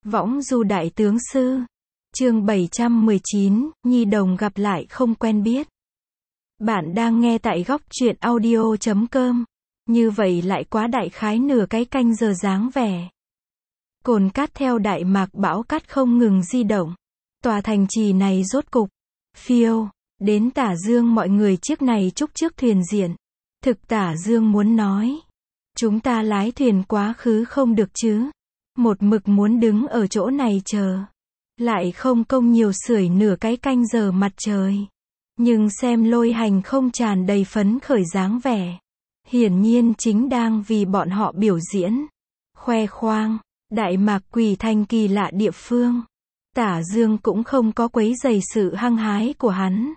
Võng du đại tướng sư. Chương 719, Nhi đồng gặp lại không quen biết. Bạn đang nghe tại góc truyện audio.com. Như vậy lại quá đại khái nửa cái canh giờ dáng vẻ. Cồn cát theo đại mạc bão cát không ngừng di động. Tòa thành trì này rốt cục phiêu đến Tả Dương, mọi người chiếc này trúc trước thuyền diện. Thực Tả Dương muốn nói, chúng ta lái thuyền quá khứ không được chứ? Một mực muốn đứng ở chỗ này chờ, lại không công nhiều sưởi nửa cái canh giờ mặt trời. Nhưng xem Lôi Hành không tràn đầy phấn khởi dáng vẻ, hiển nhiên chính đang vì bọn họ biểu diễn, khoe khoang Đại Mạc Quỷ Thành kỳ lạ địa phương. Tả Dương cũng không có quấy rầy sự hăng hái của hắn.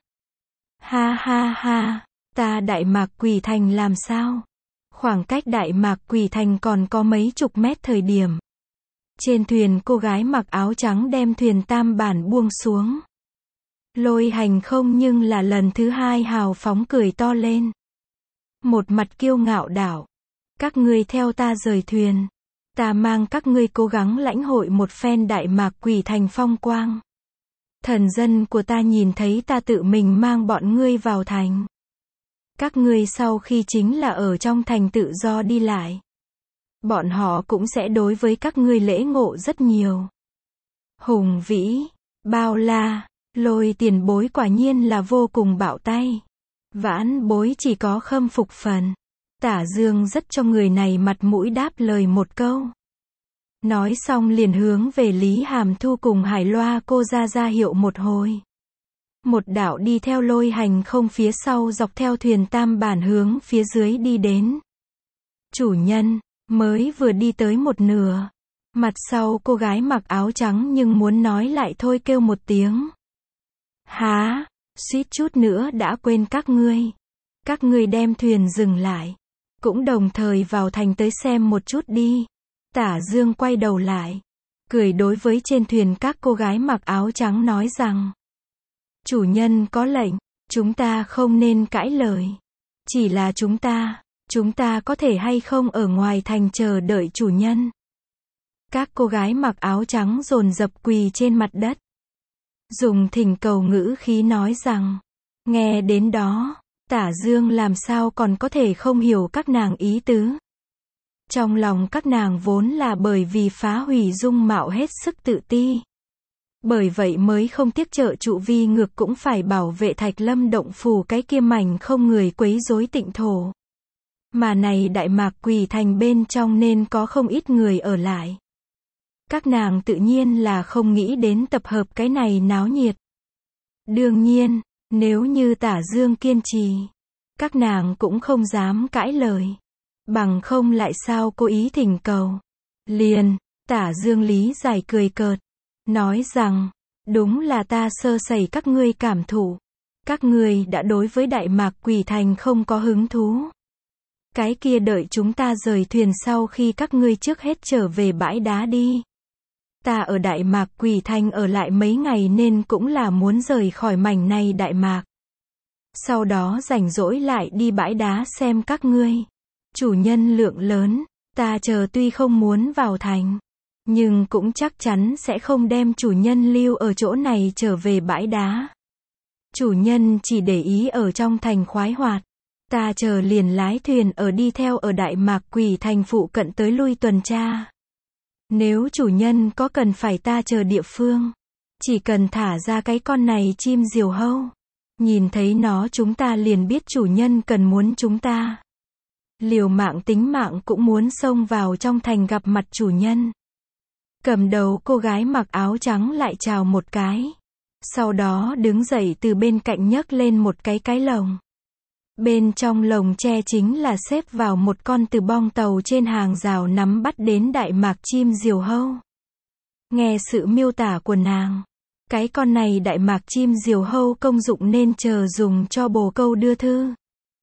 Ha ha ha, ta Đại Mạc Quỷ Thành làm sao? Khoảng cách Đại Mạc Quỷ Thành còn có mấy chục mét thời điểm. Trên thuyền cô gái mặc áo trắng đem thuyền tam bản buông xuống. Lôi Hành không nhưng là lần thứ hai hào phóng cười to lên. Một mặt kiêu ngạo đảo. Các ngươi theo ta rời thuyền. Ta mang các ngươi cố gắng lãnh hội một phen Đại Mạc Quỷ Thành phong quang. Thần dân của ta nhìn thấy ta tự mình mang bọn ngươi vào thành. Các ngươi sau khi chính là ở trong thành tự do đi lại. Bọn họ cũng sẽ đối với các ngươi lễ ngộ rất nhiều. Hùng vĩ, bao la, Lôi tiền bối quả nhiên là vô cùng bạo tay. Vãn bối chỉ có khâm phục phần. Tả Dương rất cho người này mặt mũi đáp lời một câu. Nói xong liền hướng về Lý Hàm Thu cùng Hải Loa cô ra hiệu một hồi. Một đạo đi theo Lôi Hành không phía sau dọc theo thuyền tam bản hướng phía dưới đi đến. Chủ nhân, mới vừa đi tới một nửa. Mặt sau cô gái mặc áo trắng nhưng muốn nói lại thôi kêu một tiếng. Há, suýt chút nữa đã quên các ngươi. Các ngươi đem thuyền dừng lại. Cũng đồng thời vào thành tới xem một chút đi. Tả Dương quay đầu lại, cười đối với trên thuyền các cô gái mặc áo trắng nói rằng. Chủ nhân có lệnh, chúng ta không nên cãi lời. Chỉ là chúng ta có thể hay không ở ngoài thành chờ đợi chủ nhân. Các cô gái mặc áo trắng dồn dập quỳ trên mặt đất. Dùng thỉnh cầu ngữ khí nói rằng. Nghe đến đó, Tả Dương làm sao còn có thể không hiểu các nàng ý tứ. Trong lòng các nàng vốn là bởi vì phá hủy dung mạo hết sức tự ti. Bởi vậy mới không tiếc trợ trụ vi ngược cũng phải bảo vệ Thạch Lâm động phủ cái kia mảnh không người quấy rối tịnh thổ. Mà này Đại Mạc Quỷ Thành bên trong nên có không ít người ở lại. Các nàng tự nhiên là không nghĩ đến tập hợp cái này náo nhiệt. Đương nhiên, nếu như Tả Dương kiên trì, các nàng cũng không dám cãi lời. Bằng không lại sao cố ý thỉnh cầu. Liền, Tả Dương lý giải cười cợt. Nói rằng, đúng là ta sơ sẩy các ngươi cảm thụ. Các ngươi đã đối với Đại Mạc Quỷ Thành không có hứng thú. Cái kia đợi chúng ta rời thuyền sau khi các ngươi trước hết trở về bãi đá đi. Ta ở Đại Mạc Quỷ Thành ở lại mấy ngày nên cũng là muốn rời khỏi mảnh này Đại Mạc. Sau đó rảnh rỗi lại đi bãi đá xem các ngươi. Chủ nhân lượng lớn, ta chờ tuy không muốn vào thành, nhưng cũng chắc chắn sẽ không đem chủ nhân lưu ở chỗ này trở về bãi đá. Chủ nhân chỉ để ý ở trong thành khoái hoạt. Ta chờ liền lái thuyền ở đi theo ở Đại Mạc Quỷ Thành phụ cận tới lui tuần tra. Nếu chủ nhân có cần phải ta chờ địa phương, chỉ cần thả ra cái con này chim diều hâu. Nhìn thấy nó chúng ta liền biết chủ nhân cần muốn chúng ta. Liều mạng tính mạng cũng muốn xông vào trong thành gặp mặt chủ nhân. Cầm đầu cô gái mặc áo trắng lại chào một cái. Sau đó đứng dậy từ bên cạnh nhấc lên một cái lồng. Bên trong lồng tre chính là xếp vào một con từ bong tàu trên hàng rào nắm bắt đến Đại Mạc chim diều hâu. Nghe sự miêu tả của nàng, cái con này Đại Mạc chim diều hâu công dụng nên chờ dùng cho bồ câu đưa thư.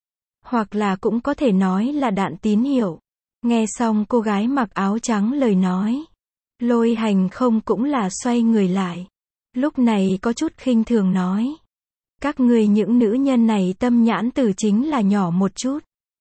Hoặc là cũng có thể nói là đạn tín hiệu. Nghe xong cô gái mặc áo trắng lời nói, Lôi Hành không cũng là xoay người lại. Lúc này có chút khinh thường nói. Các ngươi những nữ nhân này tâm nhãn tử chính là nhỏ một chút.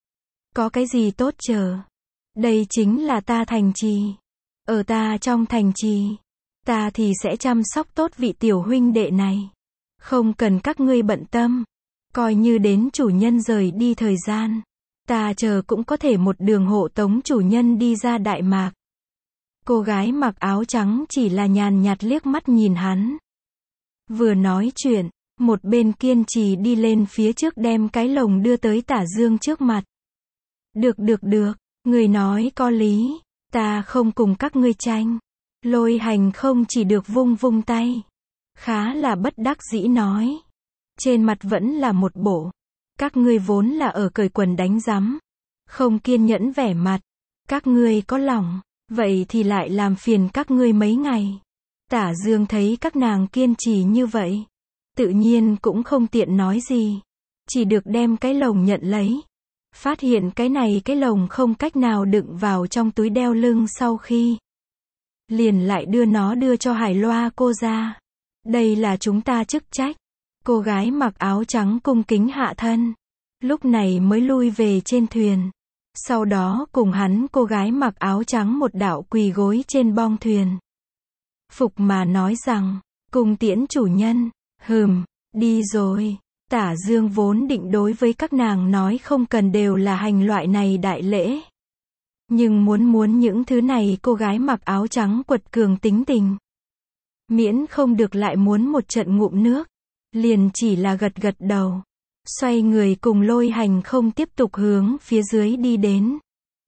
Có cái gì tốt chờ. Đây chính là ta thành trì. Ở ta trong thành trì, Ta thì sẽ chăm sóc tốt vị tiểu huynh đệ này. Không cần các ngươi bận tâm. Coi như đến chủ nhân rời đi thời gian. Ta chờ cũng có thể một đường hộ tống chủ nhân đi ra Đại Mạc. Cô gái mặc áo trắng chỉ là nhàn nhạt liếc mắt nhìn hắn. Vừa nói chuyện, một bên kiên trì đi lên phía trước đem cái lồng đưa tới Tả Dương trước mặt. Được, người nói có lý, ta không cùng các ngươi tranh. Lôi Hành không chỉ được vung vung tay. Khá là bất đắc dĩ nói. Trên mặt vẫn là một bộ. Các ngươi vốn là ở cởi quần đánh rắm. Không kiên nhẫn vẻ mặt. Các ngươi có lòng, vậy thì lại làm phiền các ngươi mấy ngày. Tả Dương thấy các nàng kiên trì như vậy. Tự nhiên cũng không tiện nói gì. Chỉ được đem cái lồng nhận lấy. Phát hiện cái này cái lồng không cách nào đựng vào trong túi đeo lưng sau khi. Liền lại đưa cho Hải Loa cô ra. Đây là chúng ta chức trách. Cô gái mặc áo trắng cung kính hạ thân. Lúc này mới lui về trên thuyền. Sau đó cùng hắn cô gái mặc áo trắng một đạo quỳ gối trên bong thuyền. Phục mà nói rằng, cùng tiễn chủ nhân. Đi rồi. Tả Dương vốn định đối với các nàng nói không cần đều là hành loại này đại lễ. Nhưng muốn những thứ này cô gái mặc áo trắng quật cường tính tình. Miễn không được lại muốn một trận ngụm nước. Liền chỉ là gật đầu. Xoay người cùng Lôi Hành không tiếp tục hướng phía dưới đi đến.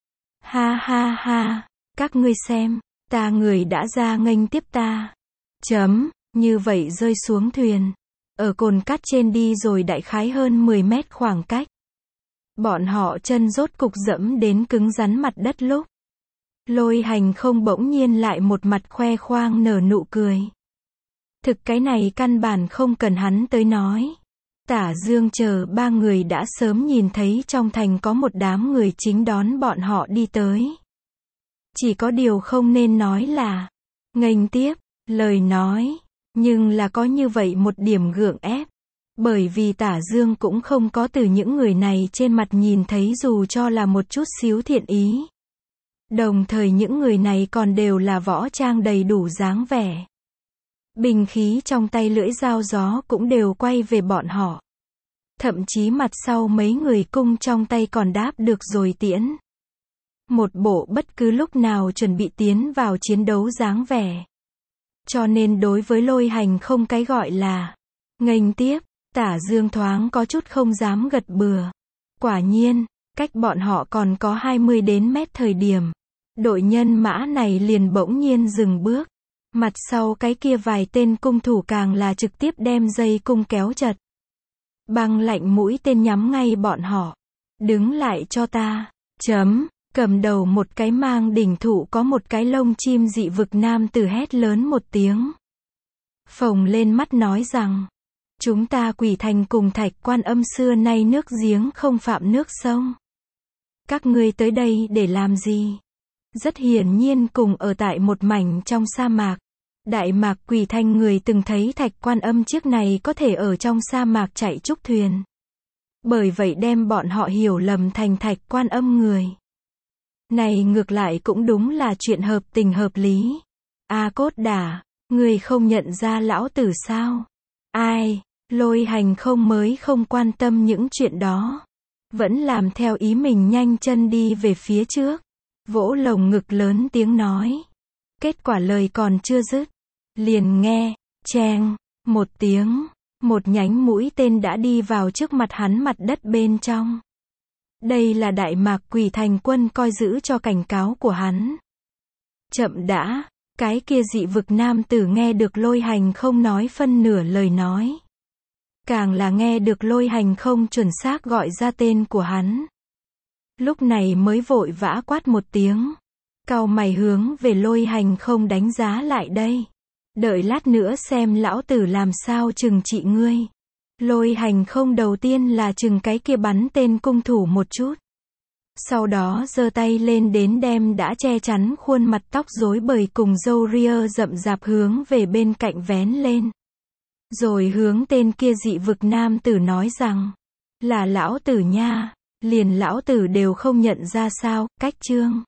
Ha, các ngươi xem, ta người đã ra nghênh tiếp ta. Như vậy rơi xuống thuyền. Ở cồn cát trên đi rồi đại khái hơn 10 mét khoảng cách. Bọn họ chân rốt cục dẫm đến cứng rắn mặt đất lúc. Lôi Hành không bỗng nhiên lại một mặt khoe khoang nở nụ cười. Thực cái này căn bản không cần hắn tới nói. Tả Dương chờ ba người đã sớm nhìn thấy trong thành có một đám người chính đón bọn họ đi tới. Chỉ có điều không nên nói là nghênh tiếp, lời nói, nhưng là có như vậy một điểm gượng ép. Bởi vì Tả Dương cũng không có từ những người này trên mặt nhìn thấy dù cho là một chút xíu thiện ý. Đồng thời những người này còn đều là võ trang đầy đủ dáng vẻ. Binh khí trong tay lưỡi dao gió cũng đều quay về bọn họ. Thậm chí mặt sau mấy người cung trong tay còn đáp được rồi tiễn. Một bộ bất cứ lúc nào chuẩn bị tiến vào chiến đấu dáng vẻ. Cho nên đối với Lôi Hành không cái gọi là nghênh tiếp, Tả Dương thoáng có chút không dám gật bừa. Quả nhiên, cách bọn họ còn có 20 đến mét thời điểm. Đội nhân mã này liền bỗng nhiên dừng bước. Mặt sau cái kia vài tên cung thủ càng là trực tiếp đem dây cung kéo chật. Băng lạnh mũi tên nhắm ngay bọn họ. Đứng lại cho ta. Cầm đầu một cái mang đỉnh thụ có một cái lông chim dị vực nam tử hét lớn một tiếng. Phồng lên mắt nói rằng. Chúng ta Quỷ Thành cùng Thạch Quan Âm xưa nay nước giếng không phạm nước sông. Các ngươi tới đây để làm gì? Rất hiển nhiên cùng ở tại một mảnh trong sa mạc. Đại Mạc Quỷ Thành người từng thấy Thạch Quan Âm chiếc này có thể ở trong sa mạc chạy trúc thuyền. Bởi vậy đem bọn họ hiểu lầm thành Thạch Quan Âm người. Này ngược lại cũng đúng là chuyện hợp tình hợp lý. Cốt Đả, người không nhận ra lão tử sao? Ai? Lôi Hành không mới không quan tâm những chuyện đó. Vẫn làm theo ý mình nhanh chân đi về phía trước. Vỗ lồng ngực lớn tiếng nói. Kết quả lời còn chưa dứt. Liền nghe, cheng, một tiếng. Một nhánh mũi tên đã đi vào trước mặt hắn mặt đất bên trong. Đây là Đại Mạc Quỷ Thành quân coi giữ cho cảnh cáo của hắn. Chậm đã, cái kia dị vực nam tử nghe được Lôi Hành không nói phân nửa lời nói. Càng là nghe được Lôi Hành không chuẩn xác gọi ra tên của hắn. Lúc này mới vội vã quát một tiếng. Cau mày hướng về Lôi Hành không đánh giá lại đây. Đợi lát nữa xem lão tử làm sao trừng trị ngươi. Lôi Hành không đầu tiên là trừng cái kia bắn tên cung thủ một chút. Sau đó giơ tay lên đến đem đã che chắn khuôn mặt tóc rối bời cùng râu ria rậm rạp hướng về bên cạnh vén lên. Rồi hướng tên kia dị vực nam tử nói rằng. Là lão tử nha. Liền lão tử đều không nhận ra sao, cách chương.